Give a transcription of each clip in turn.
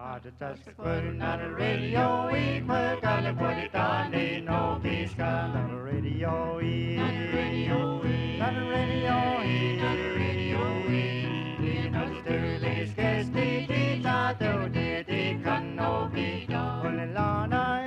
Just putting on the radio, we put on the body down, they know he's got on the radio, on the radio, on the radio, on the radio, you know the dirty scarce the tato, the can no be done. On the lana,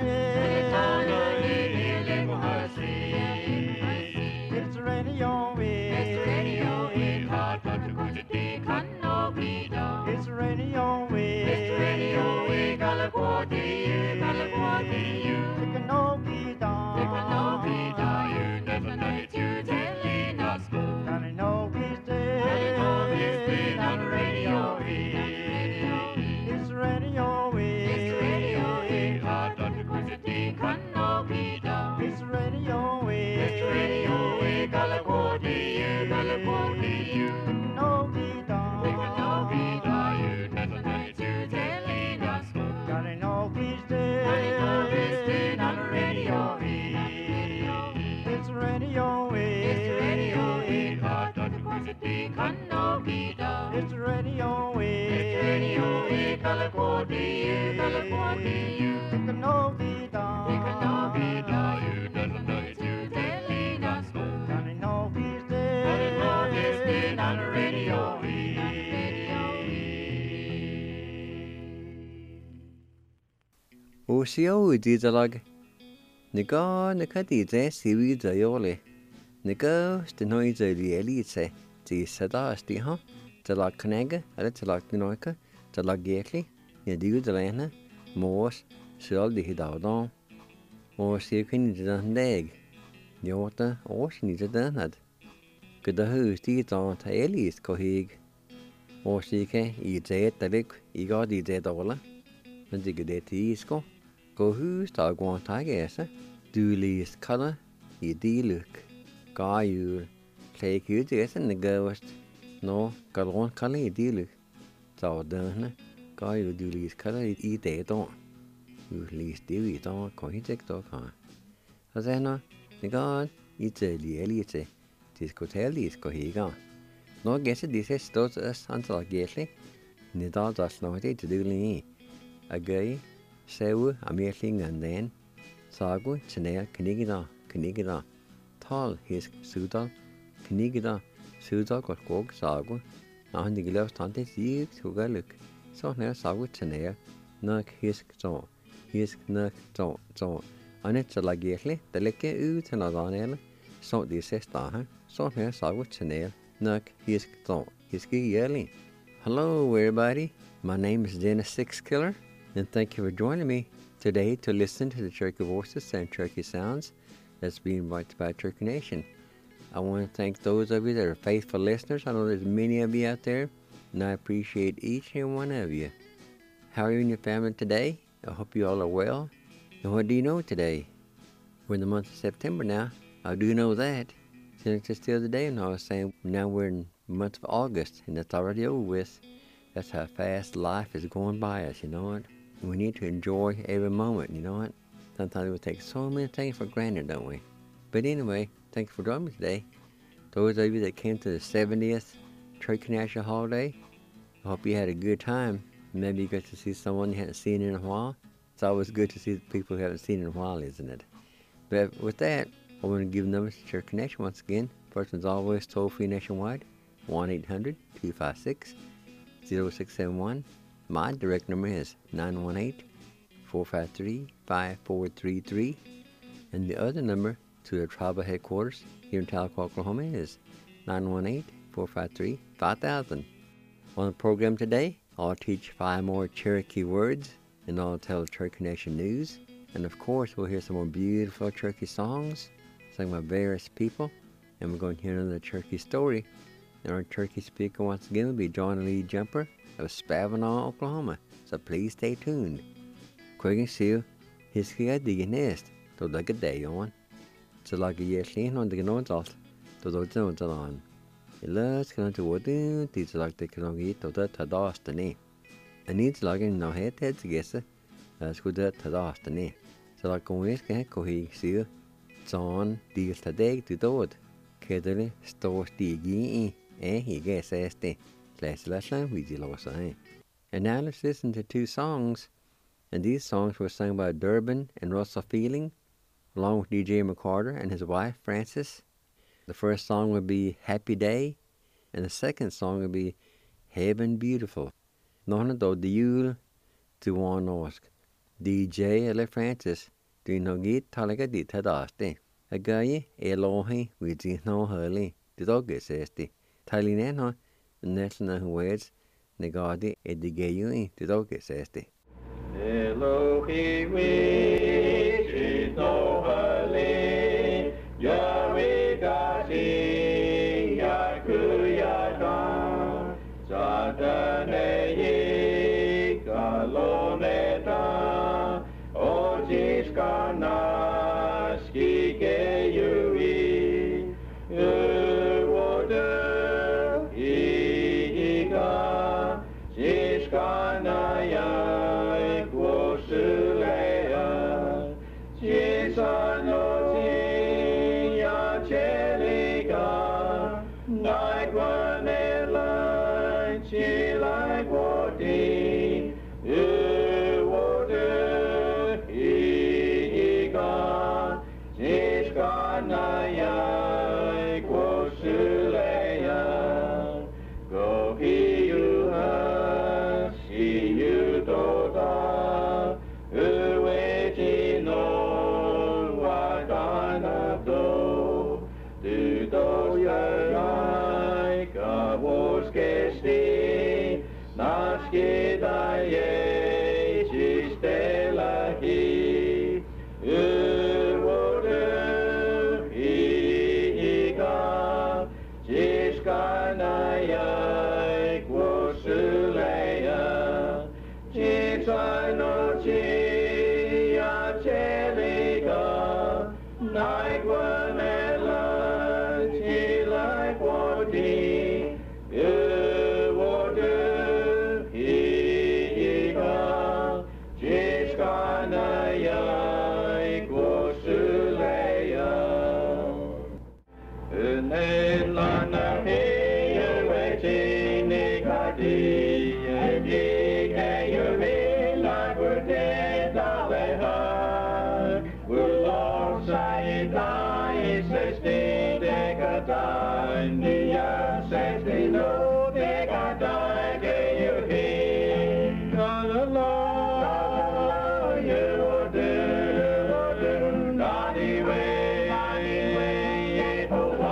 it's the radio, it's the radio, hard to go to the can no be done. It's the radio, it's the radio, California, California, it can no be done. It can no be done. You never know it, you telling us. Johnny know he's dead. Johnny know he's dead on the radio. It's the radio, it's the radio, hard to go to the can no be done. It's the radio, it's the radio, California, California, it can no be done. It can no be done. You never know it, you telling us. Johnny know he's dead. Johnny know he's dead on the radio. It's the radio, it's the radio, hard to go to the can no be done. It's the radio, it's the radio, California, California, it can no be done. It can no be done. You never know it, you telling us. Johnny know he's dead. Johnny know he's dead on the radio. Osio didalag. Nika dide sivi dayole. Nika stenoi elite. Di sada stiha. Talag knega, eller talag dinoika. Talag gekli. Yadiu dalena. Mors. Sjøl de hidavdan. Osio kan didan leg. Jota års ni didanad. Gada hus di dan ta elis kohig. Osio ke I det dalig. Iga di det dawla. Men de gade ti isko. Go hus ta gwan tagese. Du lis kala I diluk. Gayur. Kleik ut esen negawast. No galon kala I diluk. Ta dana. Gayur du lis kala I det don. Du lis divi don kohitek do ka. Azena negad I teli elite. Diskoteli kohiga. No gese dise stot as antal gesli. Nidal das no te duli. Agay sewu amirling and then sagu chanel knigida tal his sudal knigida sudal gog sagu and the gilas tante sig sugaluk so ne sagu chanel nak his nak so anet lagihle deleke u tanadanel so this sta so ne sagu chanel nak his yelling. Hello everybody, my name is Dennis Six Killer. And thank you for joining me today to listen to the Cherokee Voices and Cherokee Sounds that's being brought by Cherokee Nation. I want to thank those of you that are faithful listeners. I know there's many of you out there, and I appreciate each and one of you. How are you and your family today? I hope you all are well. And what do you know today? We're in the month of September now. I do know that. Since just the other day, and I was saying now we're in the month of August, and it's already over with. That's how fast life is going by us, you know what? We need to enjoy every moment, you know what? Sometimes we take so many things for granted, don't we? But anyway, thank you for joining me today. Those of you that came to the 70th Cherokee National Holiday, I hope you had a good time. Maybe you got to see someone you hadn't seen in a while. It's always good to see people you haven't seen in a while, isn't it? But with that, I want to give numbers to Cherokee Nation once again. First one's always toll-free nationwide, 1-800-256-0671. My direct number is 918-453-5433. And the other number to the tribal headquarters here in Tahlequah, Oklahoma is 918-453-5000. On the program today, I'll teach 5 more Cherokee words, and I'll tell Cherokee Nation news. And of course, we'll hear some more beautiful Cherokee songs sung by various people. And we're going to hear another Cherokee story. And our Cherokee speaker once again will be John Lee Jumper of Spavinaw, Oklahoma. So please stay tuned. Quick and seal, his kid the nest, to the good day on. So like a year clean on the gnodals, to the jones on. It loves going to what do, these like the can eat to the Tadastani. And needs logging no head together, as good at Tadastani. So like always can cohe seal, John deals today to do it. Kedele, store stiggy, he gets este. Let's let them with the loss. And now let's listen to two songs. And these songs were sung by Durbin and Russell Fielding, along with DJ McCarter and his wife, Frances. The first song would be Happy Day, and the second song would be Heaven Beautiful. None of the Yule to one Norsk. DJ eller Frances, do no git talaga dit hadaste. A guy Elohi with the no hurley, the dog says the Talineno, Nesna words, Negadi Edigayui, the dog says the Elohi which is no hurley, Yahweh Gasi, Yakuyata, Satanei, Galoneta, Ojiskana, Skikeyui, Water, Iga, Jiskanaya, Quosulea, Jisanoti, Yacheliga, Naiguanela, Chilaguati, Water, Iga, Jiskanaya, Quosulea, Go he you see you doda, Uweti no wadana do, do yai kawoskesti, naski daye chistelahi, Uwodu higa, Jiskanaya, Quosulea, Jisanochi, Yacheliga, Naiguanela, Chilaguati, Uwodu higa, Jiskanaya, Quosulea, Unelana hiyo wechini kati, Yike yuvila kute daleha, Ulo saida isesti dekata, Niya sesti no dekata ke yuhi, Kalala yudu, Naniwe, Yehowa,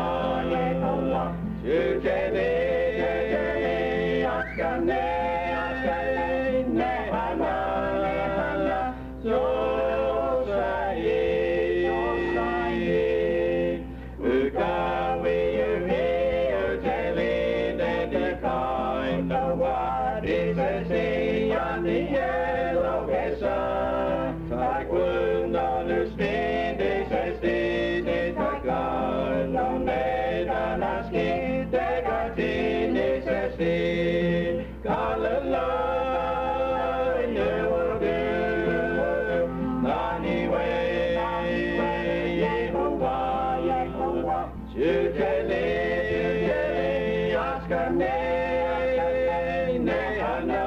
Chukele, Askane, Nehana, Yosai, Ukawi, Uteli, Dedekai, Nobody says on the yellow Hesa, I couldn't understand this as this is my God, no maid and asking, they got in this as this, Kalala, you will do, anyway, Yehovah, Chukele, Askane, Nehana,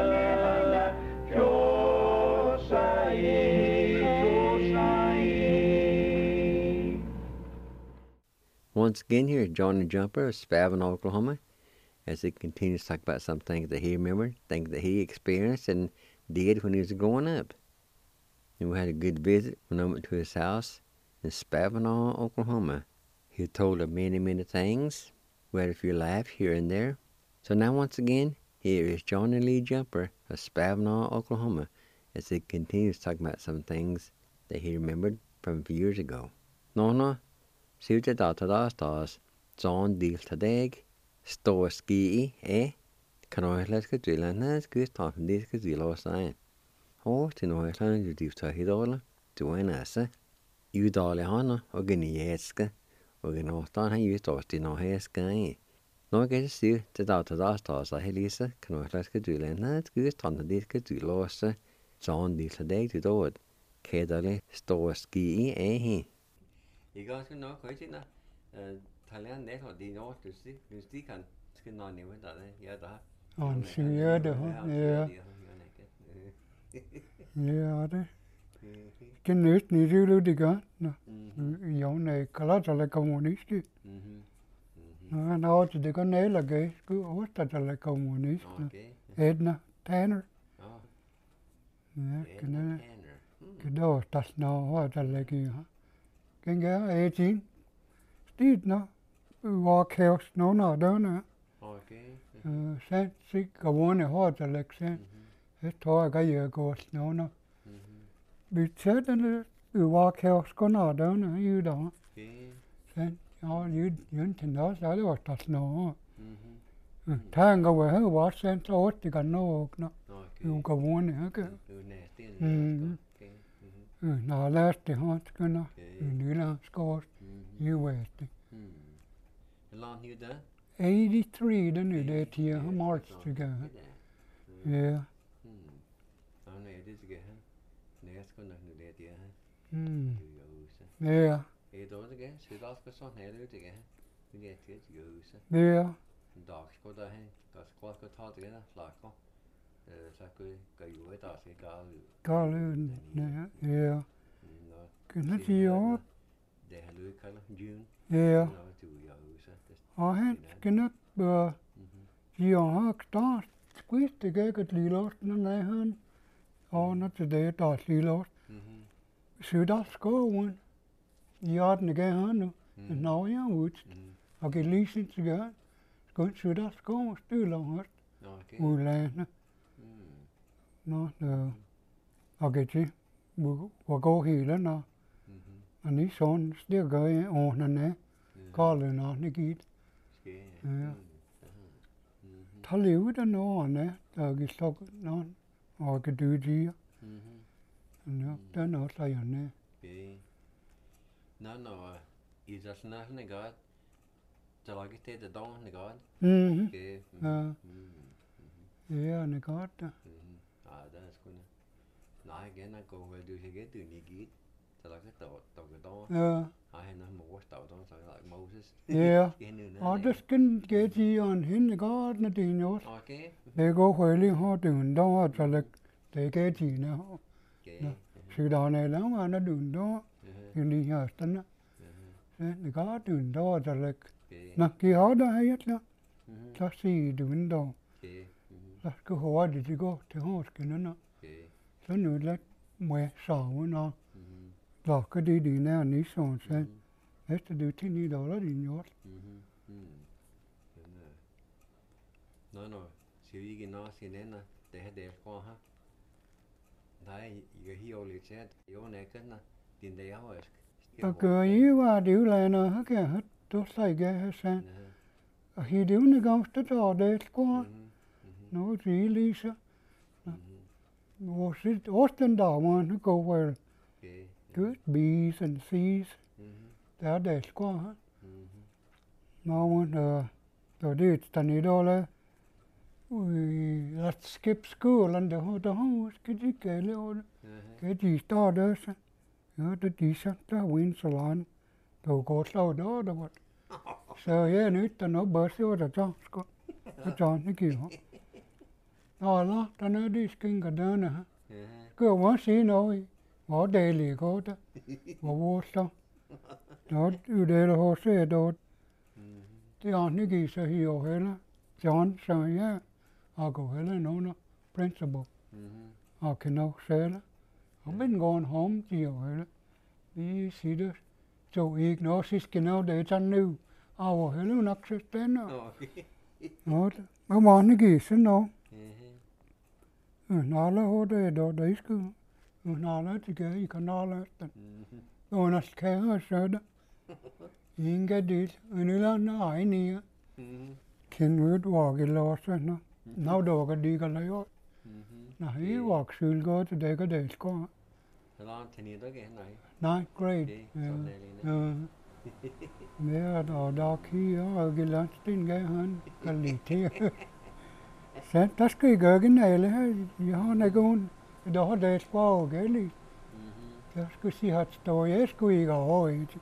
Josai. Once again, here is Johnny Jumper of Spavin, Oklahoma, as he continues to talk about some things that he remembered, things that he experienced and did when he was growing up. And we had a good visit when I went to his house in Spavinaw, Oklahoma. He told of many, many things. We had a few laughs here and there. So now once again, here is Johnny Lee Jumper of Spavinaw, Oklahoma, as he continues to talk about some things that he remembered from a few years ago. Nona, Suta Data Stars, John Deal Tadeg, Store Ski, Canoilas Kadrilanas, Gustan Dis Kadrilo Sign. Horse in Oiland, you do Tahidola, join us, Udalehana, Organieska, Organostan, you thought in our hair sky. No get to see the Data Stars, I Helisa, Canoilas Kadrilanas, Gustan Dis Kadrilo, John Deal Tadeg to do it. Kedale, Store Ski, You guys can know, quite in a Thailand net or the north to see, you stick and skin on you with that, yeah, that. Han siger det, ja. Ja, det. Kan næsten i det gør. Jon er kallatala kommunisti. Han har til det kan næle sku ostatala kommunist. Edna Tanner. Ja, kan da tas nå har der lægge. Kan gøre 18. Stit nå. Var kaos nå nå der. Sen sig governe har der lægge sen. Det tror jeg går nå nå. Vi tættende var kaos nå der i dag. Sen ja, jyn til nå så det var tas nå. Tanga var her var sen så åt det kan nå nå. Jo governe ikke. Nå lærte det har skønner. Nyland skåret. Jo ved det. Long you there? 83 den nu det til marts til gå. Ja. Nej, det skal han. Nej, jeg skal nok nu det der. Ja. Det er det igen. Så der skal sådan her det igen. Det er det jo. Ja. Der skal der hen. Der skal også tage det der slakker. Så kan jo et der skal Gale. Ja. Kan det jo? Det har løbet kalder June. Ja. Og han skal nok bare de har start squeeze det gik et lille lost når han og når til det der lille lost. Så der skoven. Ja, den gav han nu. Nå jeg ud. Og kan lige sin til gør. Skal så der skoven stille og udlande. Nå, og kan til hvor går hele når. Og ni sådan det gør jeg ordnerne. Kallen har ni givet. Ja. Ta lever det nåne, der er stok nån, og kan du dire. Ja, den er også jeg næ. Nå, i der sådan en godt. Der var ikke det der en godt. Ja. Ja, en godt da. Nej, det er sgu ikke. Nej, igen at gå vel du ikke det ni givet. Der var ikke der. Ja. Han har mor stod der så like Moses. Ja. Og det skal get i en hende godt når det er også. Okay. Det går heldig har du en dag så det get i nå. Så der er lang når du en dag. Det lige her stand. Det går du en dag så nå, de har der helt ja. Så siger du en dag. Så skal hurtigt det går til horsken nå. Så nu lidt med saven og lokker det dine er ni sådan så. Efter det til $9 din jord. Nå, siger vi ikke nå sin ender. Det her det fra her. Nej, jeg hiver lidt til at jo nækker din der har jeg. Og gør I var det jo lander her kan jeg du sige her sen. Og he det jo gang det der det skår. Nu det lige så. Hvor sit osten der man går vel. Good bees and seas. Der det skår her. Nå man der det der i dag. Let's skip school and the house skal de gælde og kan de starte så. Ja, det de så der Windsor der går slå der var. Så jeg nyt der nok bare så der så skal. Så tager det giver. Nå la, der er de skinker derne her. Skal man se noget. Hvor dejligt går det. Hvor så. Der er det hos der. Det er ikke så her heller. John så ja. Og går heller nogen principal. Og kan nok sælge. Og men går en home til heller. Vi siger så ikke noget sidst noget det er nu. Og heller nok så spændende. Nå, og man ikke så noget. Nalle har det der er sgu. Nalle til i kanalen. Og når skal jeg så der. Ingen det. En eller anden i. Kan vi du ikke lade sig nå der kan de kan lade. Nej, jeg var ikke godt det kan det skal. Så langt til ni dage nej. Nej, great. Ja, der kigger og gelansten gav han kan lide til. Så der skal jeg gøre genale her. Jeg har ikke nogen. Der har det sprog gældigt. Jeg skulle sige at stå jeg skulle ikke have et.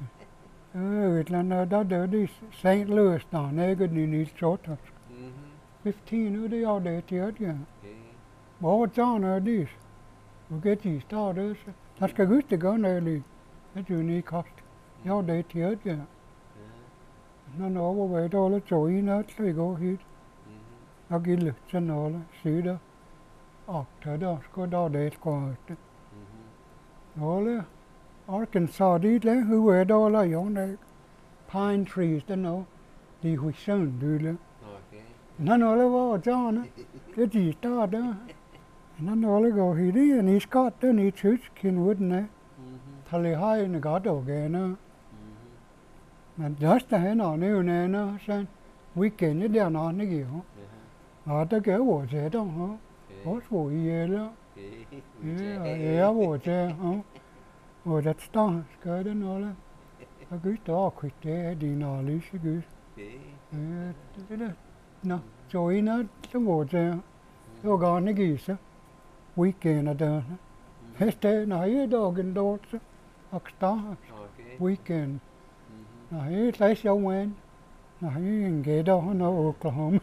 Et eller andet der det St. Louis der ikke den i sort. 15 år, det är det till att göra. Bara tjänar det. Och get i stad så. Han ska gå ut och gå ner lite. Det är ju ni kast. Ja, det till att göra. När någon var då eller så in att så går hit. Jag gillar sen alla sida. Akta då ska då det ska ut. Alla Arkansas dit där hur är då alla jag pine trees det nå. De hur sönd du det. När alla var tjänar. Det är stad då. När alla går hit det ni ska det ni tysk kinwood nej. Tali hai ni gata och gärna. Men just det här nu när sen weekend det där när ni går. Ja det går åt det då ha. Och så i det. Ja åt det ha. Och det står ska det nåla. Jag går ut och skit det dina lyse gud. Det nå så innan så åt det. Så går ni gisa. Weekend där. Hästen nej dagen då så. Och start weekend. Nej, lấy số quen. Nói ghé đó nó Oklahoma.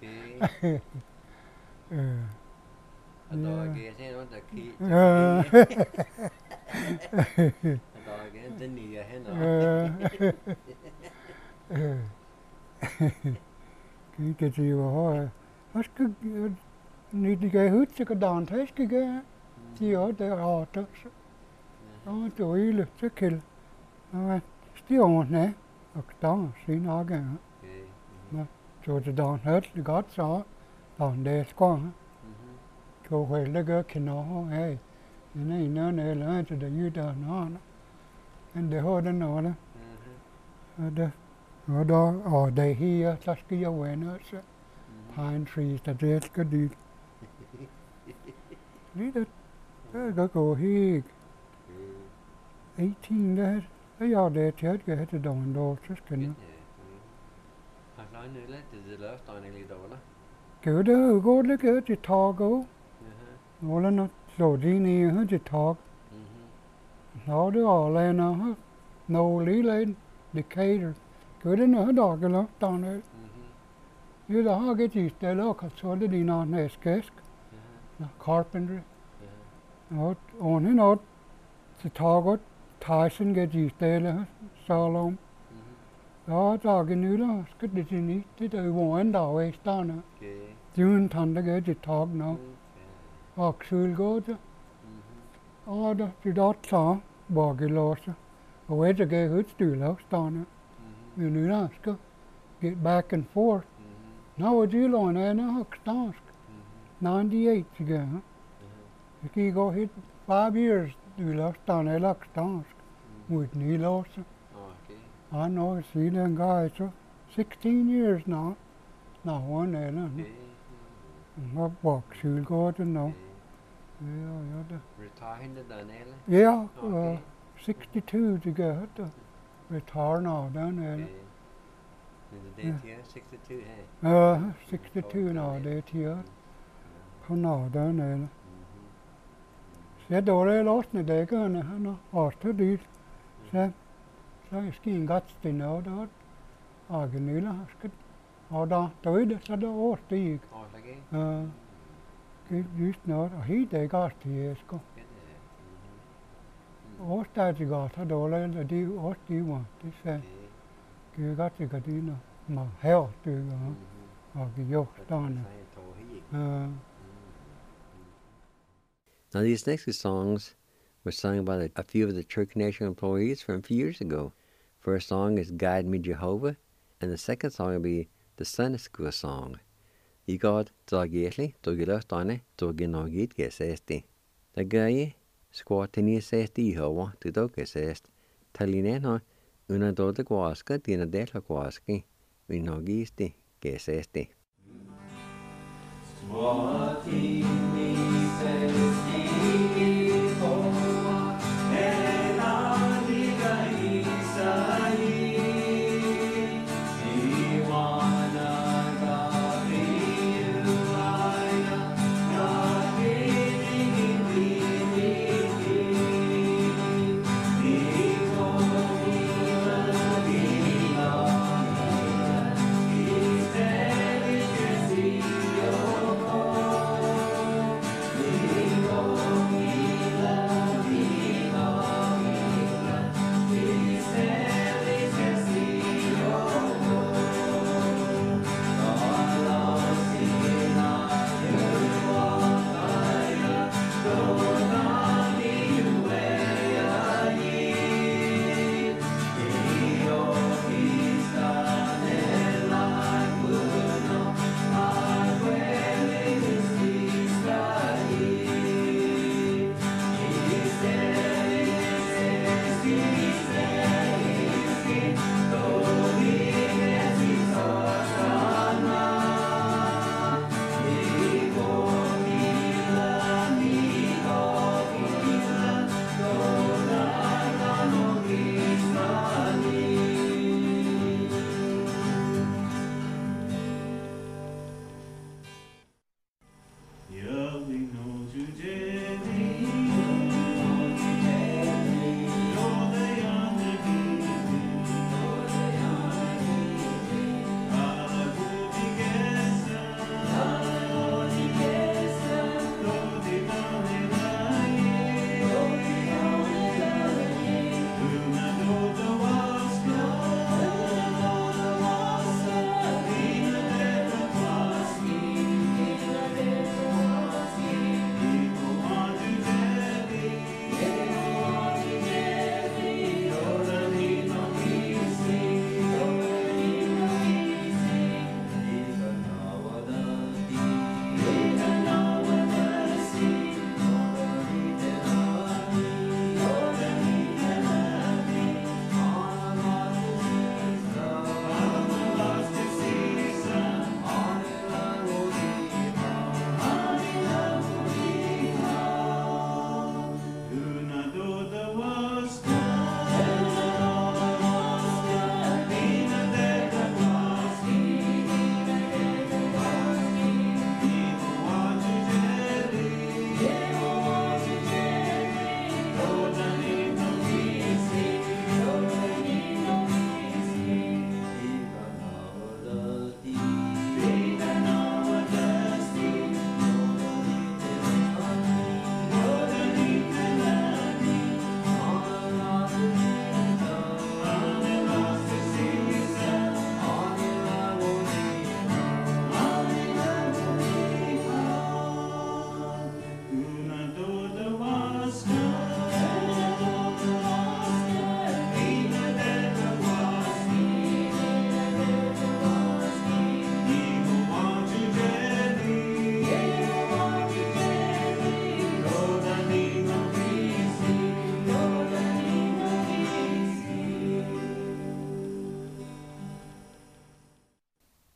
Đó ghé thế nó đặc kỳ. Đó ghé tên gì hết nó. Cái gì vậy? Hết cái đi đi cái hút cho cái đàn thế cái gì ở đây họ đó. Đó tuổi là chắc kìa. Still nè, och då sin agen. Men så det då hört det gott så. Då det ska. Så väl det kan ha hej. Nej nej la så det ju där nå. Men det har den nå det. Det och då det här så ska jag vara så. Pine trees det ska dit. Det går hit. 18 där. Ja, det är ett jag heter Don då så ska ni. Har du nu lite det löst han i lite då? Gud det går det gör till tag och. Nåla något så din i hur till tag. Ja det alla nå nå lille Decatur. Gud det nå dag eller dan. Ju det har get istället och så det dina näskäsk. Carpentry. Och hon är till tagot. Tyson get istället Salom. Ja, dagen nu då ska det ni det var en dag i stan. Jun tande get det tag nu. Och skulle gå det. Ja, det då så bagelåse. Och vet jag hur styr stan. Men nu då ska get back and forth. Now it's you on en högstansk. 98 ago. You go hit 5 years. Du stan är högstansk. With Nilos. I know see them guys so 16 years now. Now one and not walk should go to know. Yeah. Retired the Daniel. Yeah, 62 to go to retire now down there. The date here 62 hey. 62 now date here. How now down there. Så då är lost när det går när han har stått dit. Så är skin gats till nå då. Agenila ska ha då är det så då årstig. Just nå och hit det gats till ska. Årstig gats då är det årstig var det så. Gud gats till dina mà heo du ja. Och jo stan. Now, these next two songs were sung by a few of the Church Nation employees from a few years ago. First song is Guide Me Jehovah, and the second song will be the Sunday School song. I God Dagetli, Dogilastane, Doginogit Gesesti. The guy squatini sesti Hova, the Dogesest. Talineno, una dota guasca, dina dela guasci, Vinogisti Gesesti. Squatini sesti Hova, Eladiga Isai, Iwana Gabriel Aya, Gabriel Niko Nila,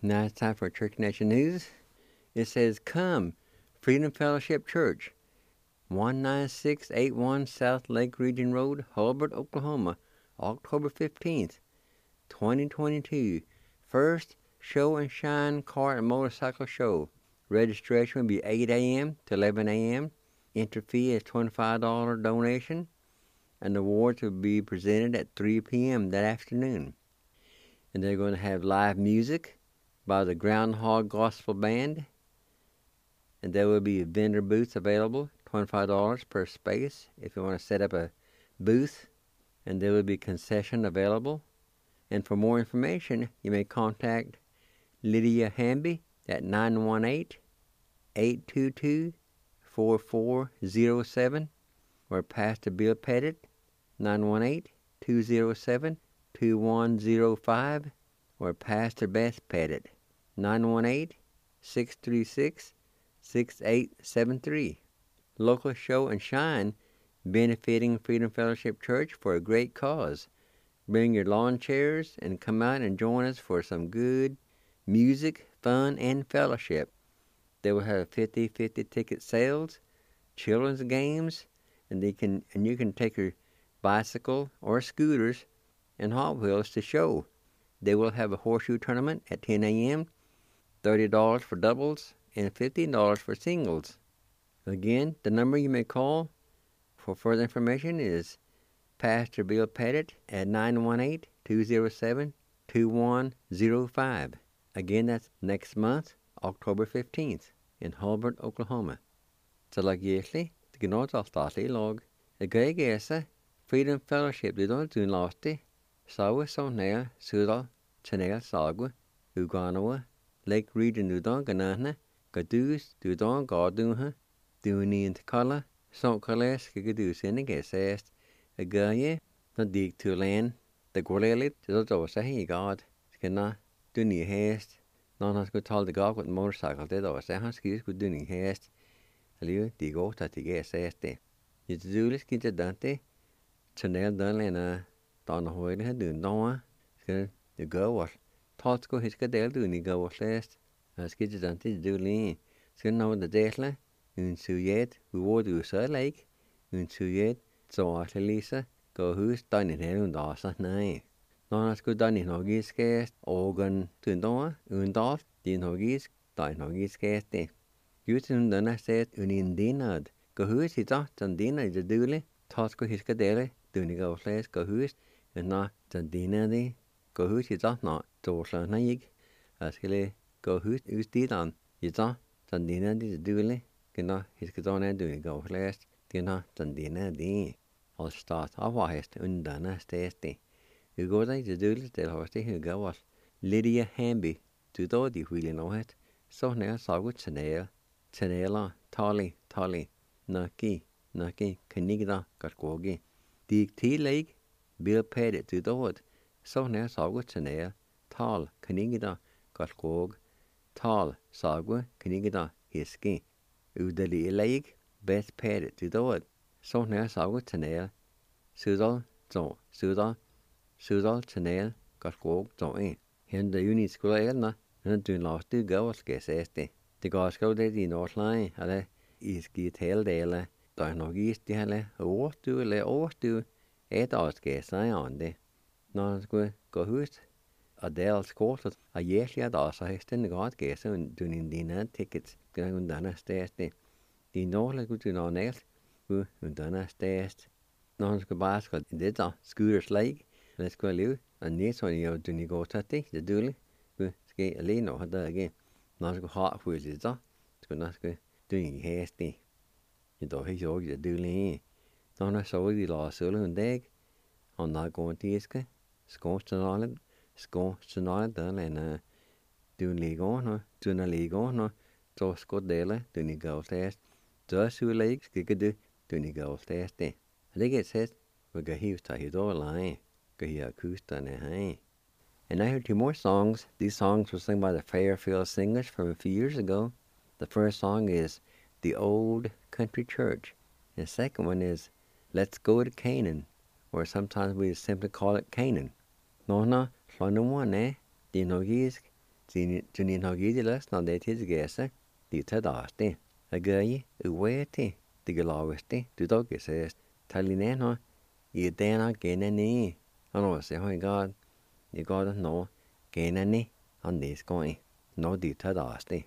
Now it's time for Church Nation News. It says, come, Freedom Fellowship Church, 19681 South Lake Region Road, Hulbert, Oklahoma, October 15th, 2022. First Show and Shine Car and Motorcycle Show. Registration will be 8 a.m. to 11 a.m. Entry fee is $25 donation, and the awards will be presented at 3 p.m. that afternoon. And they're going to have live music by the Groundhog Gospel Band, and there will be vendor booths available, $25 per space if you want to set up a booth, and there will be concession available. And for more information, you may contact Lydia Hamby at 918-822-4407, or Pastor Bill Pettit, 918-207-2105, or Pastor Beth Pettit, 918-636-6873. Local Show and Shine, benefiting Freedom Fellowship Church for a great cause. Bring your lawn chairs and come out and join us for some good music, fun, and fellowship. They will have 50-50 ticket sales, children's games, and you can take your bicycle or scooters and Hot Wheels to show. They will have a horseshoe tournament at 10 a.m., $30 for doubles, and $15 for singles. Again, the number you may call for further information is Pastor Bill Pettit at 918-207-2105. Again, that's next month, October 15th, in Hulbert, Oklahoma. Så lag gæsli, det kan også starte log. Det gør gæsa, Freedom Fellowship, det er du lasti, sawe så nær, sydal, chanel sagu, uganawa, Lake Region du dan ganahna, gadus du dan gaduha, du nient kala, så kales gadus ene gæsast. A guy, not dig to land, the gorilla, the other say, God, cannot do any haste. None has got told the God with motorcycle, that was a husky could do any haste. A little dig out at the gas aste. You do this kid Dante, Chanel Dunlana, Donna Hoyle had done Noah, the girl was taught go his cadel do any go last. As kid Dante do lean. So now the Desla, un suyet, who would do so like, un suyet. Så Lisa går hus døgn i hele undåser, nej. Når han skulle døgn i norgiskæst, ågen tundår, undår, de norgisk, døgn norgiskæst det. Jutten døgn sæt unin dinad, går hus i dag, den dinad i det døle, tager skulle hiske dele, døgn går slæs, går hus, men når den dinad det, går hus i dag, når dårslerne ikke. Jeg skal gå hus udstidan, i dag, den dinad i det døle, når hiske døgn går slæs. Dina tandina di, al start avahest undana stesti. Ugoda i døle del hosti hugawas. Lydia Hamby, du då di huilin ohet, så nær sagut chanela, tali, naki, kanigda, katkogi. Dig tileg, Bill Pettit, du då, så nær sagut chanela, kanigda, katkog, sagut, kanigda, hiski. Udali leg, Beth Pettit, du då, så nær sagut chanela, sudal, chanela, katkog, Hende uni skola elna, men du lagt du gav skal sæste. Det går skal det i Nordsjælland, eller I skal tildele, der er nok is det hele, årstue eller årstue, et år skal sige om det. Når han skulle gå hus, og der er skortet, og jæslig der så hesten det godt gæse, og du dine tickets, det er underne stæste. De Nordsjælland skulle du nå næst, underne stæst. Når han skulle bare skal det der, skyder slag, eller skulle leve, og næsten jo du ikke går til det dølle, skal alene og der igen. Når han skulle have for det der, skulle du ikke have det. Jeg dog ikke så det dølle. Når han så vi lader sølle en dag, og når går det skal, skorsternale der lande, du ligger når du ligger når så skal dele du ikke går til. Så skulle ikke skal du ikke går til det. Det er sæt, vi kan hive til det online. And I heard two more songs. These songs were sung by the Fairfield Singers from a few years ago. The first song is The Old Country Church. And the second one is Let's Go to Canaan, or sometimes we simply call it Canaan. Nona, hlanu wane, di nogisk, Junin Hogidilas, no de his guesser, the Tadasti, a gay, a weighty, the Galawesti, the dog says, Talineno, ye dana gainani. I know, say, oh God, you gotta know, gainani on this going, no the Tadasti.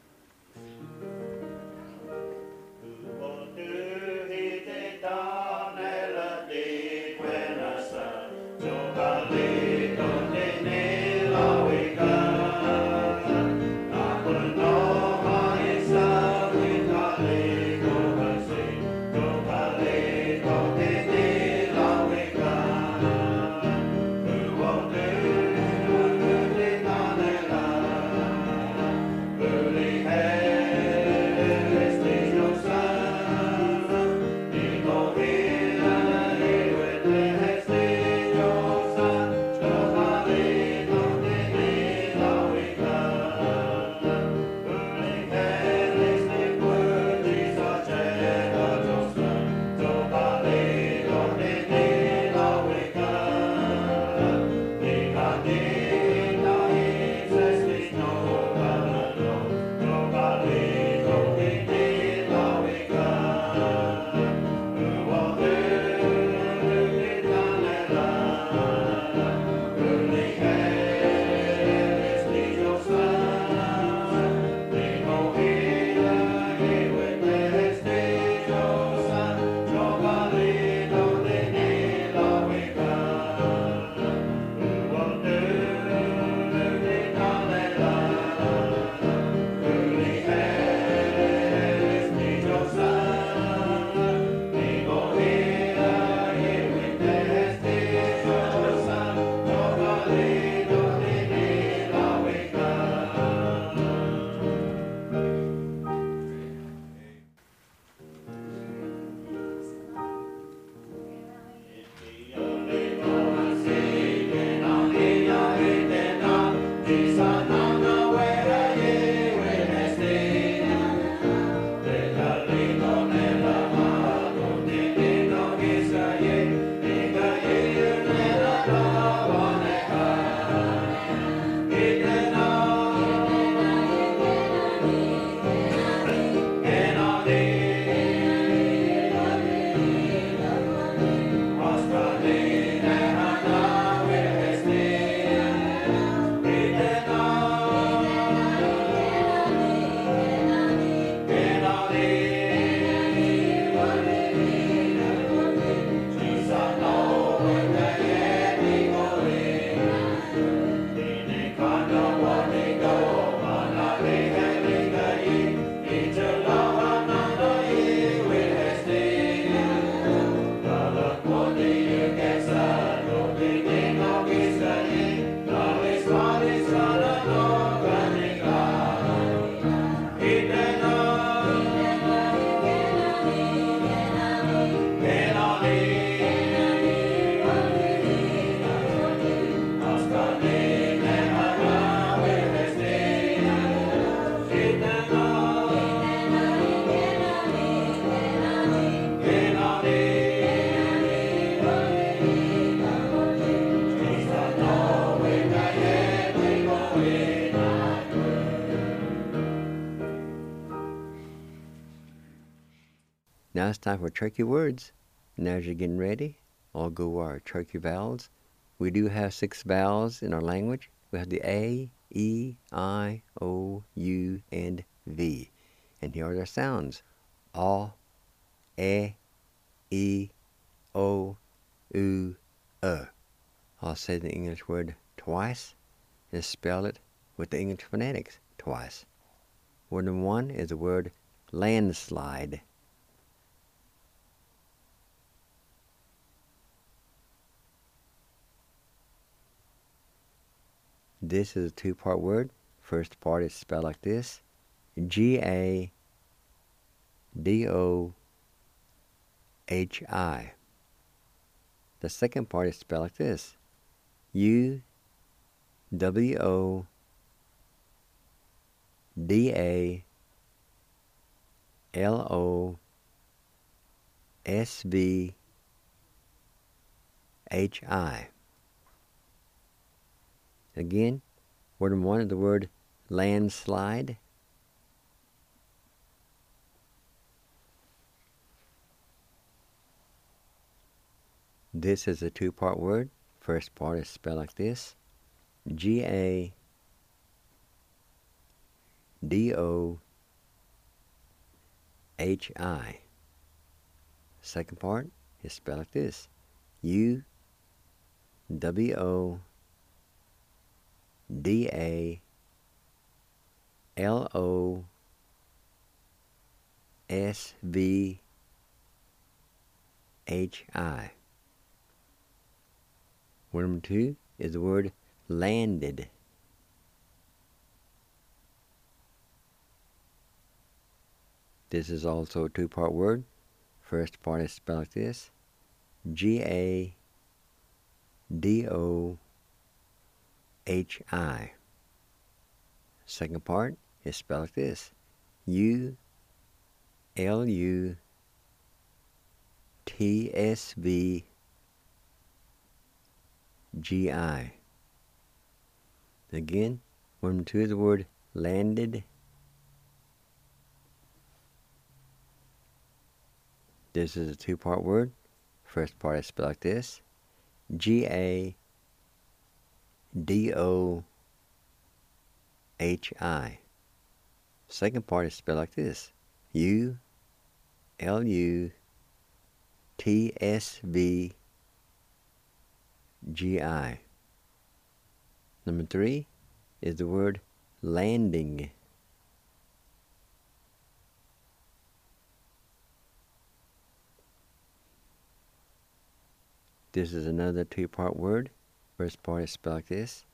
Now it's time for tricky words. And as you're getting ready, I'll go our tricky vowels. We do have 6 vowels in our language. We have the A, E, I, O, U, and V. And here are their sounds. A, E, O, U, I'll say the English word twice and spell it with the English phonetics twice. Word number 1 is the word landslide. This is a 2-part word. First part is spelled like this. G-A-D-O-H-I. The second part is spelled like this. U-W-O-D-A-L-O-S-V-H-I. Again, word number 1 is the word landslide. This is a two-part word. First part is spelled like this: G-A-D-O-H-I. Second part is spelled like this: U-W-O-D-A-L-O-S-V-H-I. Word number two is the word landed. This is also a two-part word. First part is spelled like this: G-A-D-O-H-I. Second part is spelled like this: U-L-U-T-S-V-G-I. Again, word number two is the word landed. This is a two-part word. First part is spelled like this: G-A-D-O-H-I. Second part is spelled like this: U-L-U-T-S-V-G-I. Number three is the word landing. This is another two-part word. First part is spelled like this: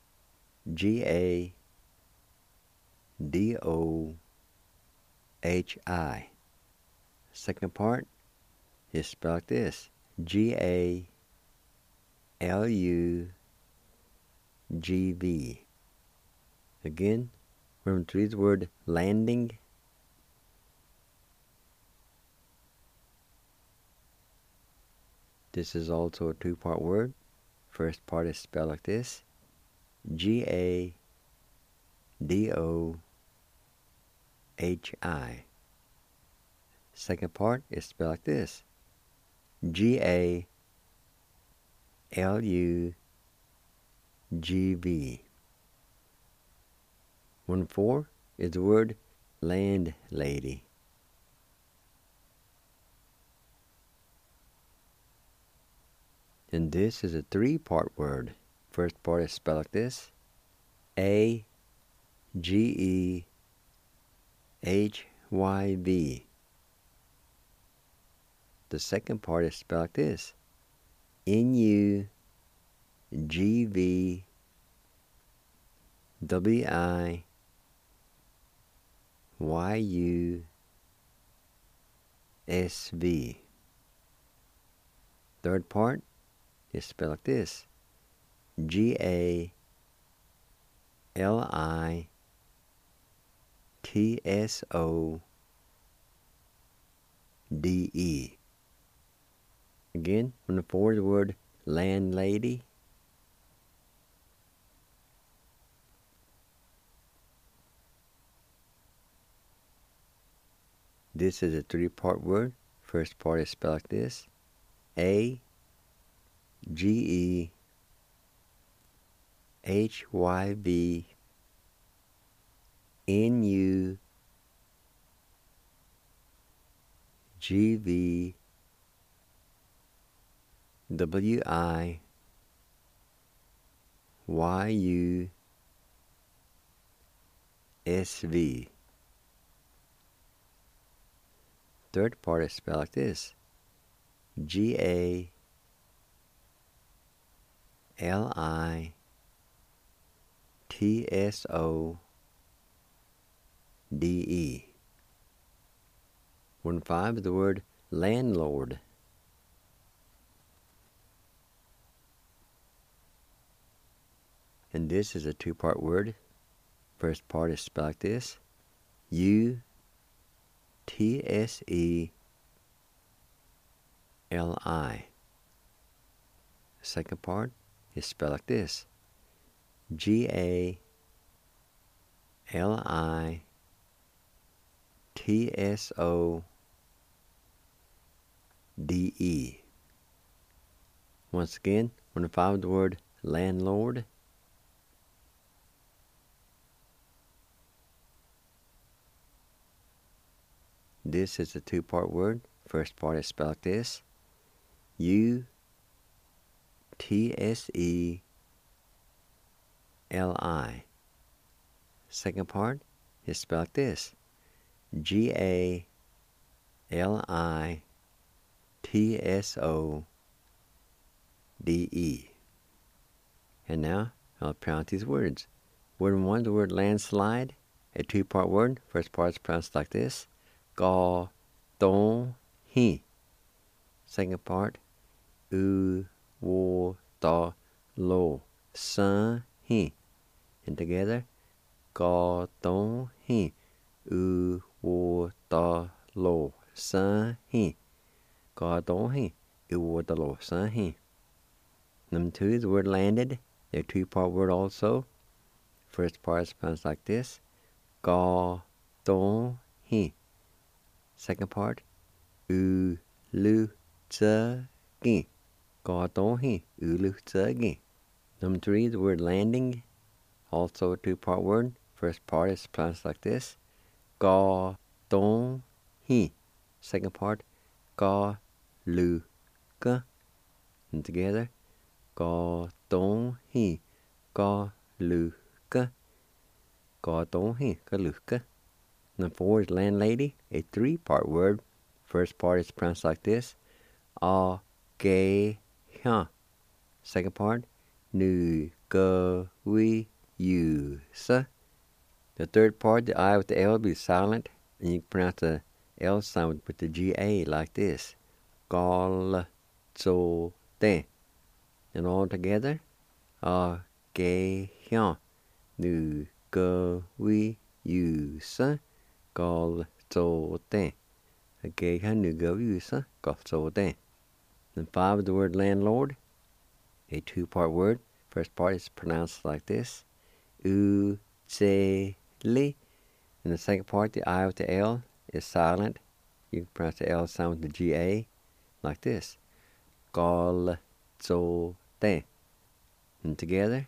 G-A-D-O-H-I. Second part is spelled like this: G-A-L-U-G-V. Again, remember to read the word landing. This is also a two-part word. First part is spelled like this: G-A-D-O-H-I. Second part is spelled like this: G-A-L-U-G-V. 1-4 is the word landlady. And this is a three-part word. First part is spelled like this: A-G-E-H-Y-V. The second part is spelled like this: N-U-G-V-W-I-Y-U-S-V. Third part is spelled like this: G-A-L-I-T-S-O-D-E. Again, from the forward, the word landlady. This is a three-part word. First part is spelled like this: A-G-E-H-Y-V-N-U-G-V-W-I-Y-U-S-V. Third part is spelled like this: G-A-L-I-T-S-O-D-E. 1-5 is the word landlord. And this is a two-part word. First part is spelled like this: U-T-S-E-L-I. Second part is spelled like this: G-A-L-A-N-D. L-I-T-S-O-D-E. Once again, when I found the word landlord, this is a two-part word. First part is spelled like this: U-T-S-E-L-I. Second part is spelled like this: G-A-L-I-T-S-O-D-E. And now I'll pronounce these words. Word one, the word landslide, a two-part word. First part is pronounced like this: Ga Dong He. Second part, U Wo Da Lo San He. And together, Ga Dong He, U Wo Da Lo San He. Ga Dong He, U Wo Da Lo San He. Number two, the word landed, a two-part word also. First part is pronounced like this: Ga Dong He. Second part, U Lu Tze Gi. Ga Dong He, U Lu Tze Gi. Number three, the word landing, also a two-part word. First part is pronounced like this: Ga Dong He. Second part, Ga Lu Ge. And together, Ga Dong He, Ga Lu Ge. Ga Dong He, Ga Lu Ge. Number four is landlady, a three-part word. First part is pronounced like this: A Ge Hya. Second part, Nu Ge Wi Yu Se. The third part, the I with the L will be silent, and you can pronounce the L sound with the G-A like this: Gal Zo De. And all together, A Ge Hya, Nu Ge Wi Yu Se, Gal Zo De. A Ge Hya, Nu Ge Wi Yu Se, Gal Zo De. And five, the word landlord, a two-part word. First part is pronounced like this: U Ze Li. And the second part, the I with the L is silent. You can pronounce the L sound with the G-A like this: Gal Zo De. And together,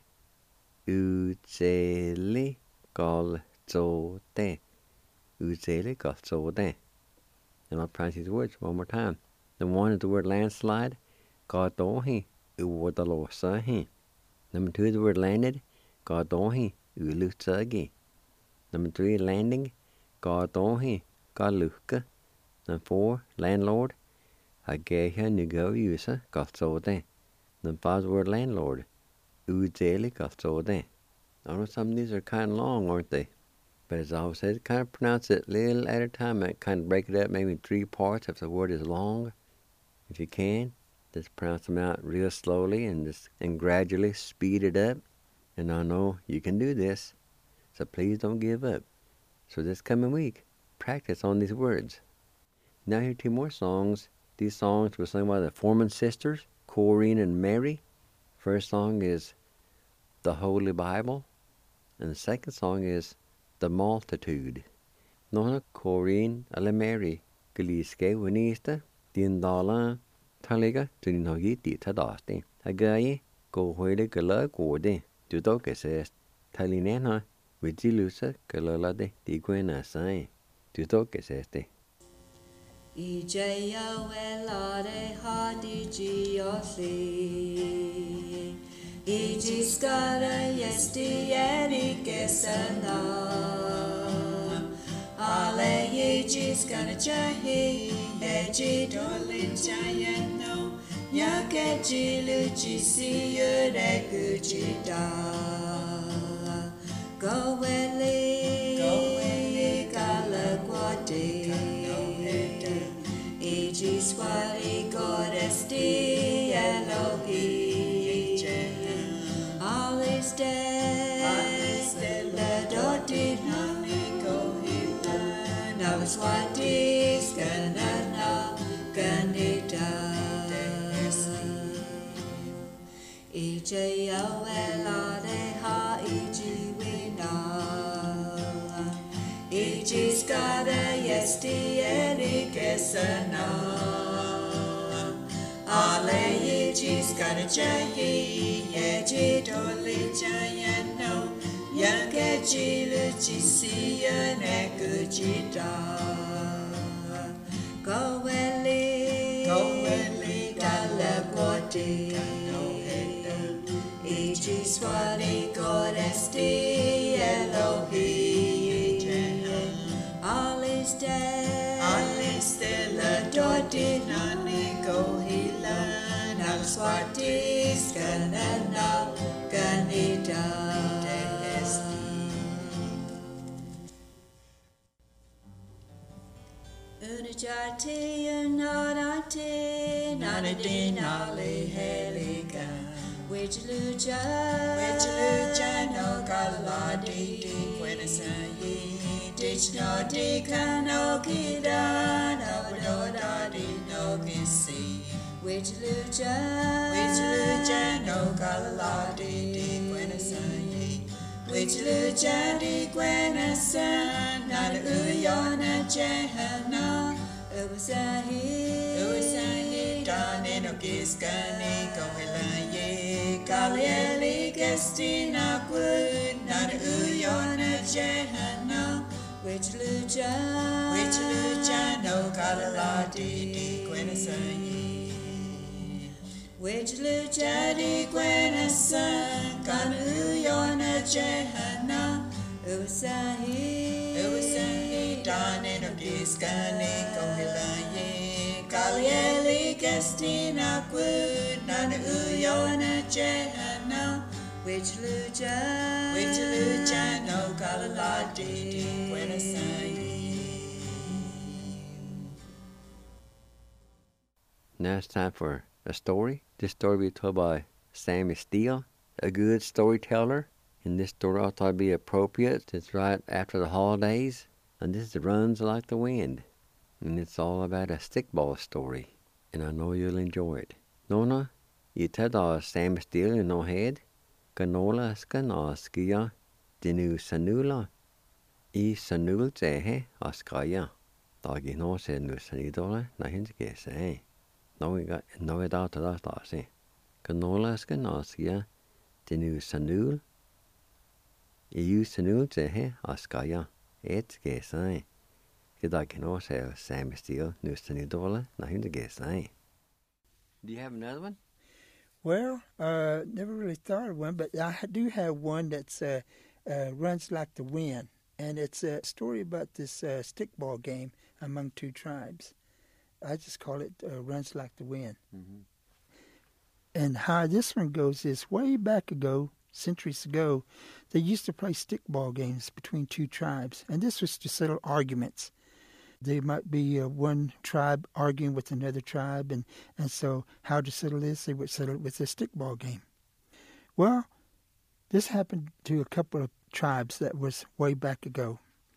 U Ze Li, Gal Zo De. U Ze Li, Gal Zo De. And I'll pronounce these words one more time. The one is the word landslide, Ga Dong He, U Wo Da Lo San He. Number two is the word landed, Ga Dong He, U Lu Tze Gi. Number three, landing, Ga Dong He, Ga Lu Ge. Number four, landlord, A Ge Hya, Nu Ge Wi Yu Se, Ga Zo De. Number five is the word landlord, U Ze Li, Ga Zo De. I know some of these are kind of long, aren't they? But as I always said, kind of pronounce it little at a time. I kind of break it up maybe in three parts if the word is long. If you can, just pronounce them out real slowly and gradually speed it up. And I know you can do this, so please don't give up. So this coming week, practice on these words. Now here are two more songs. These songs were sung by the Foreman sisters, Corinne and Mary. First song is The Holy Bible, and the second song is The Multitude. Nona Corinne eller Mary, Galiske Winista, Din Dalan, Taliga, Tuninogi, Tadasti. Agaye, go Hoyle Gala Gorde, Dudoke Talinena, Vigilusa, Galade, Diguena Sai, Dudoke Seste. Ijaya welare hadi giose. Ijiskara yesti erikesana. Ale ijiskara jahi, eji dolin jayano. Yake jilu jisi yure gujida. Go wele, gala guade. Swari Godesti Elohi All is dead The dotted Namiko Hila Now Swati Skanana Ganita Ijaya Wela De Ha Iji Wina stieri che sana ale ye chis kana chayi ye chi doli chayano ya ke chi le chi si ya ne ku chi ta go weli dalla quati e chi swali godesti Elohim Alice Stella Dodi Nani Gohila Nagswati Skanana Ganita Unajati Unadati Nanadinali Helika Wichluja no Galadi Quenasayi Ditch no Dikano Kida no Dodi no Kisi Wichluja no Galadi Quenasayi Wichluja di Quenasan Not Uyona Jehana Usahi Dani no Kiskani Kohelaye Kalieli Gestina Quid Not Uyona Jehana Wichluja no Galaladi Quenasayi Wichluja di Quenasan Kan Uyona Jehana Usahi Dani no Kiskani Kohelaye Kalieli Gestina Quid Not Uyona Jehana Wichluja no Galaladi Quenasayi. Now it's time for a story. This story will be told by Sammy Steele, a good storyteller. And this story ought to be appropriate. It's right after the holidays. And this runs like the wind. And it's all about a stickball story. And I know you'll enjoy it. Nona, you tell Sammy Steele in no head. Canola skana skia dinu sanula. I sanul tehe askaya. Dagi no se nu sanidola na hinske se. No doubt that se. Canola skana skia dinu sanul. I sanul tehe askaya. Etske se. Dagi no se Sam Steele nu sanidola na hinske se. Do you have another one? Well, never really thought of one, but I do have one that's runs like the wind, and it's a story about this stickball game among two tribes. I just call it runs like the wind. Mm-hmm. And how this one goes is way back ago, centuries ago, they used to play stickball games between two tribes, and this was to settle arguments. There might be one tribe arguing with another tribe, and so how to settle this, they would settle it with a stickball game. Well, this happened to a couple of tribes that was way back ago.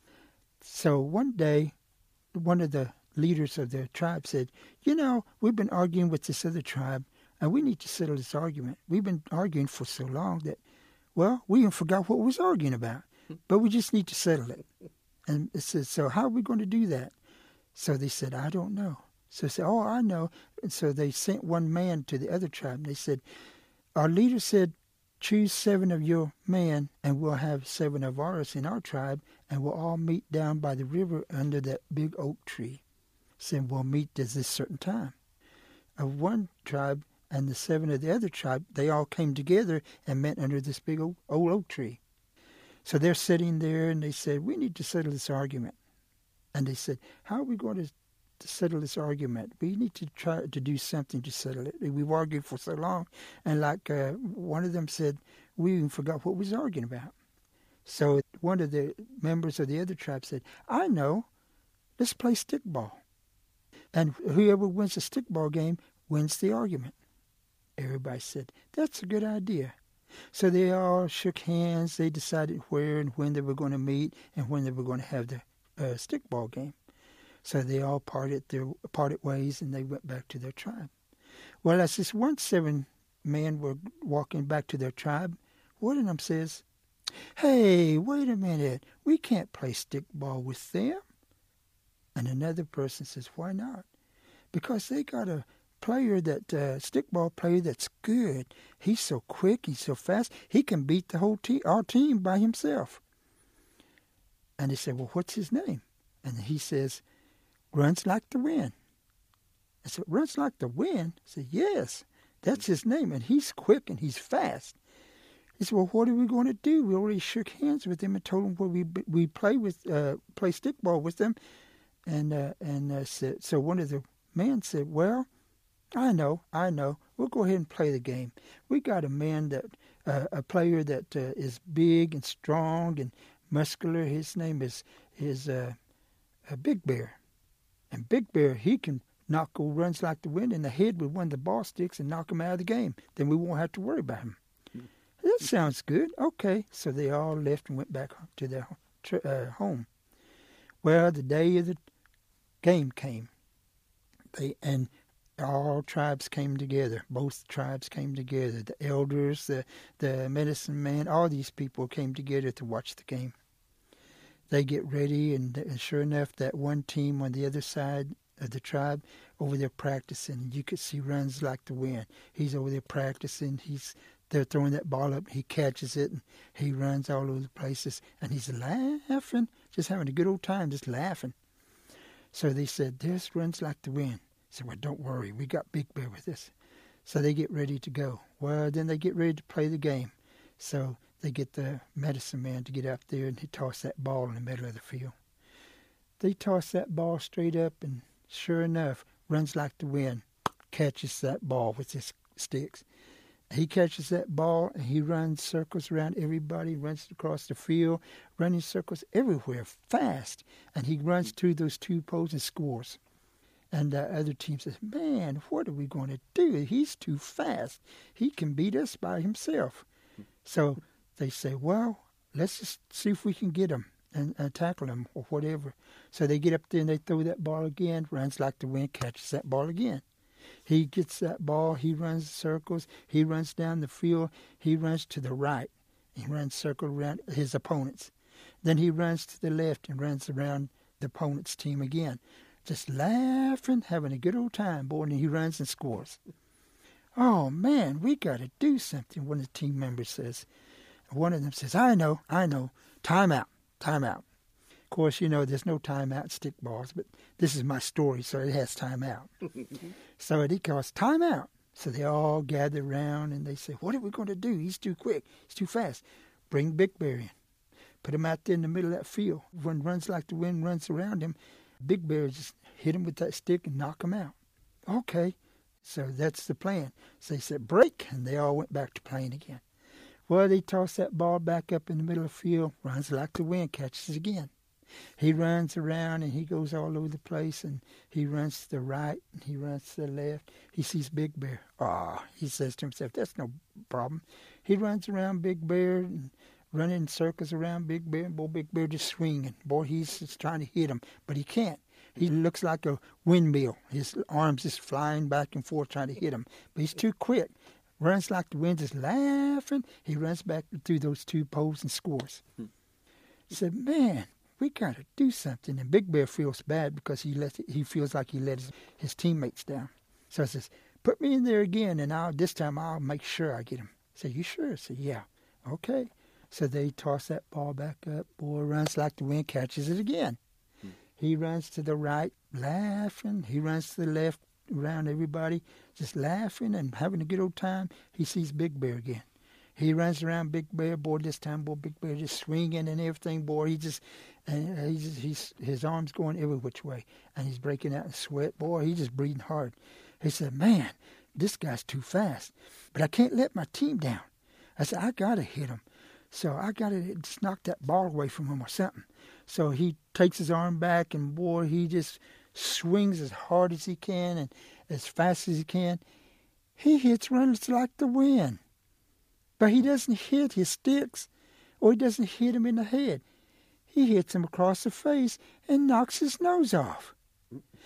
So one day, one of the leaders of the tribe said, we've been arguing with this other tribe, and we need to settle this argument. We've been arguing for so long that, we even forgot what we was arguing about, but we just need to settle it. And it says, so how are we going to do that? So they said, I don't know. So they said, I know. And so they sent one man to the other tribe. And they said, our leader said, choose 7 of your men, and we'll have 7 of ours in our tribe, and we'll all meet down by the river under that big oak tree. Said, we'll meet at this certain time. Of one tribe and the 7 of the other tribe, they all came together and met under this big old oak tree. So they're sitting there, and they said, we need to settle this argument. And they said, how are we going to settle this argument? We need to try to do something to settle it. We've argued for so long. And like one of them said, we even forgot what we was arguing about. So one of the members of the other tribe said, I know, let's play stickball. And whoever wins the stickball game wins the argument. Everybody said, that's a good idea. So they all shook hands. They decided where and when they were going to meet and when they were going to have the stickball game. So they all parted ways, and they went back to their tribe. Well, as this 7 men were walking back to their tribe, one of them says, hey, wait a minute. We can't play stickball with them. And And another person says, why not? Because they got a player that stickball player that's good. He's so quick, he's so fast, he can beat the whole team, our team by himself. And they said, well, what's his name? And he says, runs like the wind. I said, runs like the wind? I said, yes, that's his name, and he's quick and he's fast. He said, well, what are we going to do? We already shook hands with him and told him where we play stickball with them. And said, so one of the men said, well, I know. We'll go ahead and play the game. We got a man a player that is big and strong and muscular. His name is Big Bear. And Big Bear, he can runs like the wind in the head with one of the ball sticks and knock him out of the game. Then we won't have to worry about him. That sounds good. Okay. So they all left and went back to their home. Well, the day of the game came. And all tribes came together. Both tribes came together. The elders, the medicine man, all these people came together to watch the game. They get ready, and sure enough, that one team on the other side of the tribe over there practicing. You could see runs like the wind. He's over there practicing. They're throwing that ball up. He catches it, and he runs all over the places, and he's laughing, just having a good old time, just laughing. So they said, this runs like the wind. I said, well, don't worry. We got Big Bear with us. So they get ready to go. Well, then they get ready to play the game. So they get the medicine man to get up there, and he toss that ball in the middle of the field. They toss that ball straight up, and sure enough, runs like the wind, catches that ball with his sticks. He catches that ball, and he runs circles around everybody, runs across the field, running circles everywhere, fast. And he runs through those two poles and scores. And the other team says, man, what are we going to do? He's too fast. He can beat us by himself. So they say, well, let's just see if we can get him and tackle him or whatever. So they get up there and they throw that ball again, runs like the wind, catches that ball again. He gets that ball, he runs circles, he runs down the field, he runs to the right. He runs circle around his opponents. Then he runs to the left and runs around the opponent's team again. Just laughing, having a good old time, boy, and he runs and scores. Oh, man, we got to do something, one of the team members says. One of them says, I know, time out. Of course, there's no time out in stickballs, but this is my story, so it has time out. So he calls time out. So they all gather around, and they say, what are we going to do? He's too quick. He's too fast. Bring Big Bear in. Put him out there in the middle of that field. When runs like the wind runs around him, Big Bear just hit him with that stick and knock him out. Okay, so that's the plan. So they said, break, and they all went back to playing again. Well, they toss that ball back up in the middle of the field, runs like the wind, catches it again. He runs around, and he goes all over the place, and he runs to the right, and he runs to the left. He sees Big Bear. He says to himself, that's no problem. He runs around Big Bear and running in circles around Big Bear, and boy, Big Bear just swinging. Boy, he's just trying to hit him, but he can't. He looks like a windmill. His arms just flying back and forth trying to hit him, but he's too quick. Runs like the wind, just laughing. He runs back through those two poles and scores. He said, man, we got to do something. And Big Bear feels bad because he feels like he let his teammates down. So he says, put me in there again, and this time I'll make sure I get him. I said, you sure? I said, yeah. Okay. So they toss that ball back up. Boy runs like the wind, catches it again. He runs to the right, laughing. He runs to the left, around everybody, just laughing and having a good old time. He sees Big Bear again. He runs around Big Bear, boy, this time, boy, Big Bear just swinging and everything, boy. His arms going every which way, and he's breaking out in sweat. Boy, he's just breathing hard. He said, man, this guy's too fast, but I can't let my team down. I said, I got to hit him. So I got to just knock that ball away from him or something. So he takes his arm back, and boy, he just swings as hard as he can and as fast as he can. He hits runs like the wind. But he doesn't hit his sticks, or he doesn't hit him in the head. He hits him across the face and knocks his nose off.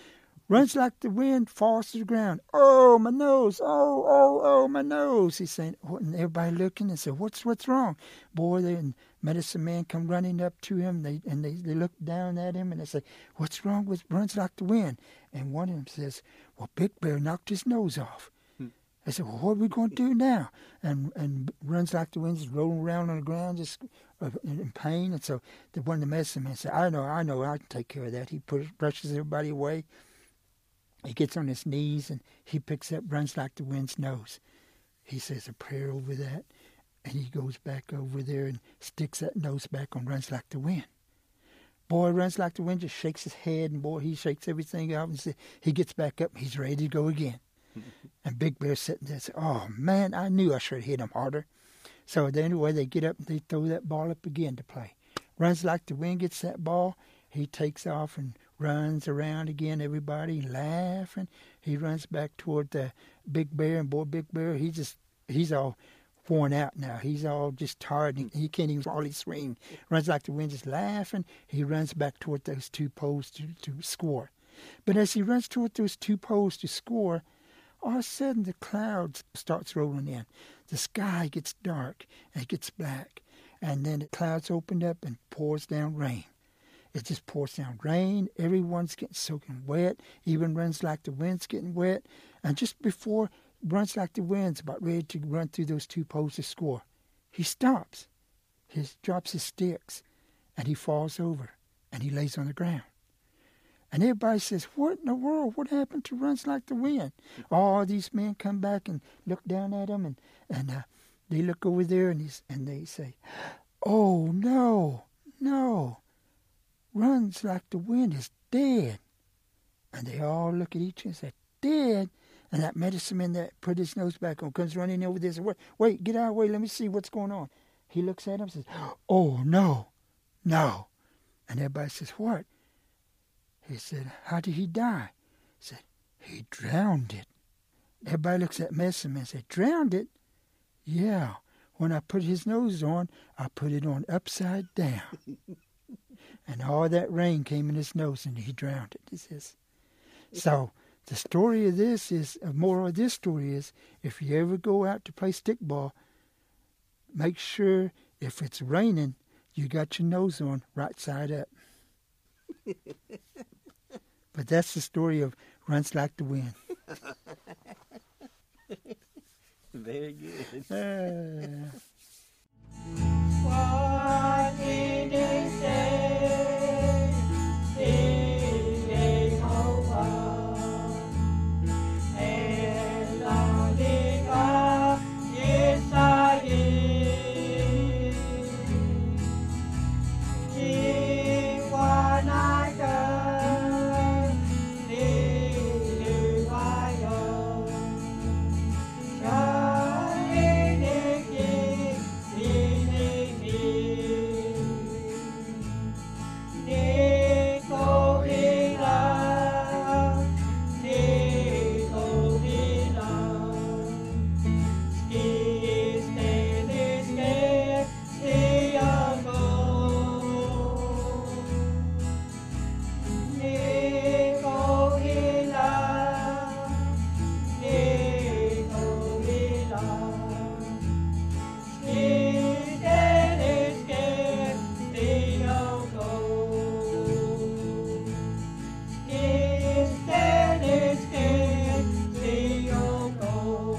Runs like the wind, falls to the ground. Oh, my nose. Oh, my nose. He's saying, and everybody looking and said, what's wrong? Boy, the medicine man come running up to him. They look down at him and they say, what's wrong with Runs Like the Wind? And one of them says, well, Big Bear knocked his nose off. I said, well, what are we going to do now? And Runs Like the Wind is rolling around on the ground just in pain. And so one of the medicine men said, I know, I can take care of that. He brushes everybody away. He gets on his knees and he picks up Runs Like the Wind's nose. He says a prayer over that, and he goes back over there and sticks that nose back on Runs Like the Wind. Boy, Runs Like the Wind just shakes his head, and boy, he shakes everything out, and he gets back up, and he's ready to go again. And Big Bear's sitting there and says, oh, man, I knew I should have hit him harder. So anyway, they get up and they throw that ball up again to play. Runs Like the Wind gets that ball. He takes off and runs around again, everybody laughing. He runs back toward the Big Bear, and boy, Big Bear, he's all worn out now. He's all just tired. He can't even hardly swing. Runs Like the Wind, just laughing. He runs back toward those two poles to score. But as he runs toward those two poles to score, all of a sudden the clouds starts rolling in. The sky gets dark and it gets black. And then the clouds opened up and pours down rain. It just pours down rain. Everyone's getting soaking wet. Even Runs Like the Wind's getting wet. And just before Runs Like the Wind's about ready to run through those two poles to score, he stops. He drops his sticks, and he falls over, and he lays on the ground. And everybody says, what in the world? What happened to Runs Like the Wind? All these men come back and look down at him, and they look over there, and they say, oh, no, Runs Like the Wind is dead. And they all look at each other and say, dead? And that medicine man that put his nose back on comes running over there and says, wait, get out of the way, let me see what's going on. He looks at him and says, oh, no. And everybody says, what? He said, how did he die? He said, he drowned it. Everybody looks at medicine man and says, drowned it? Yeah, when I put his nose on, I put it on upside down. And all that rain came in his nose and he drowned it, he says. So the story of this is, the moral of this story is, if you ever go out to play stickball, make sure if it's raining, you got your nose on right side up. But that's the story of Runs Like the Wind. Very good. What did they say? It ain't over. And lonely God, yes I am. Keep one eye girl, little fire. Shining again, leaning in. Nico Hila, Nico Hila. Ski, steady, scared, see ya go. Nico Hila, Nico Hila. Ski, steady, scared, see ya go. Ski, steady, scared, see ya go.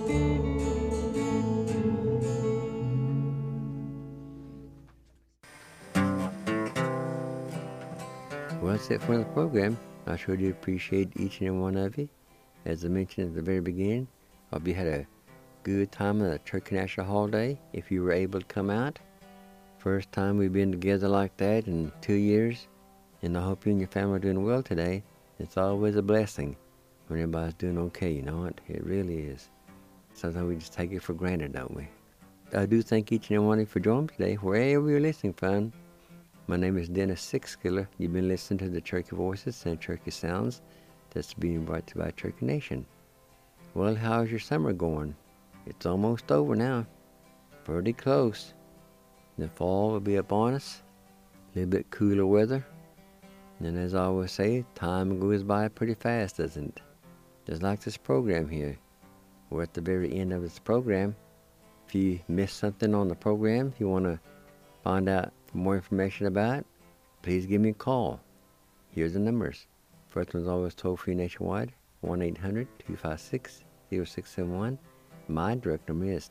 Well, that's it for the program. I sure do appreciate each and every one of you. As I mentioned at the very beginning, I hope you had a good time at the Turkey National Holiday if you were able to come out. First time we've been together like that in 2 years, and I hope you and your family are doing well today. It's always a blessing when everybody's doing okay, you know what? It really is. Sometimes we just take it for granted, don't we? I do thank each and every one of you for joining me today, wherever you're listening from. My name is Dennis Sixkiller. You've been listening to the Turkey Voices and Turkey Sounds that's being brought to you by Turkey Nation. Well, how's your summer going? It's almost over now. Pretty close. The fall will be upon us. A little bit cooler weather. And as I always say, time goes by pretty fast, doesn't it? Just like this program here. We're at the very end of this program. If you missed something on the program, if you want to find out more information about it, please give me a call. Here's the numbers. First one's always toll-free nationwide, 1-800-256-0671. My direct number is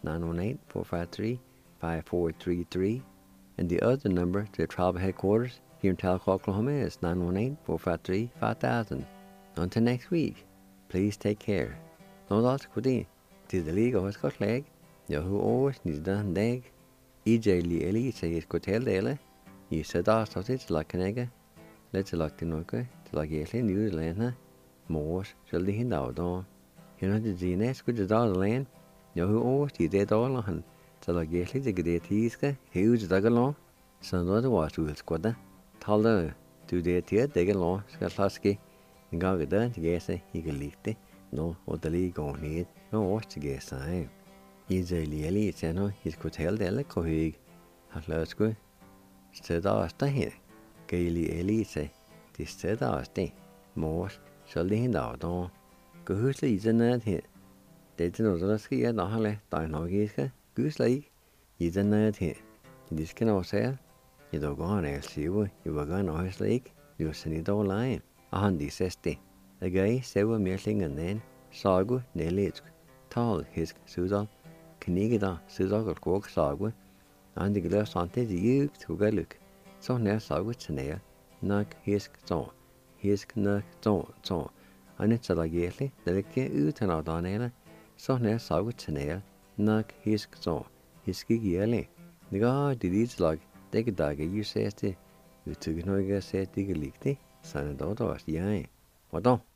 918-453-5433. And the other number to the tribal headquarters here in Tahlequah, Oklahoma is 918-453-5000. Until next week, please take care. No loss of the league of Scott Leg. Who always needs done dag. EJ Lee Ellie says Cotel Dele. You said us of it like an egg. Let's like the Noka, to like Yelly, New Zealand. Moors shall the hind out on. You know the Gines, which is all the land. Who always did that all on. So like Yelly, the great Easka, huge dug along. Some other was to squad. Taller to the tear, dig along, Scalaski. And got it done to guess he could leak it. No, what the league on it. No, what's to guess I. He's a Lily, Channel, his Cotel Dele, Cohig. At last good. Said I was here. Gaily Elise, this said I was there. Moors shall the hind out on. Go who's leads in that here. They didn't know the ski at the Halle, Dinogiska, Goose Lake. He's in that here. This can all say. You don't go on else you were going on his lake. You'll send it all line. A handy says the guy said we're milling and then Sagu, Nelly, tall his Sudan, Knigida, Sudan Cork Sagu, and the glass on the you to go look. So now Sagu Chanel, knock his so, his knock so, and it's a lagely, the lake out and out on Ella. So now Sagu Chanel, knock his so, his giggy. The guy did it like they could dog you says the you took no guess at the leak, son and daughter was the eye. What don't?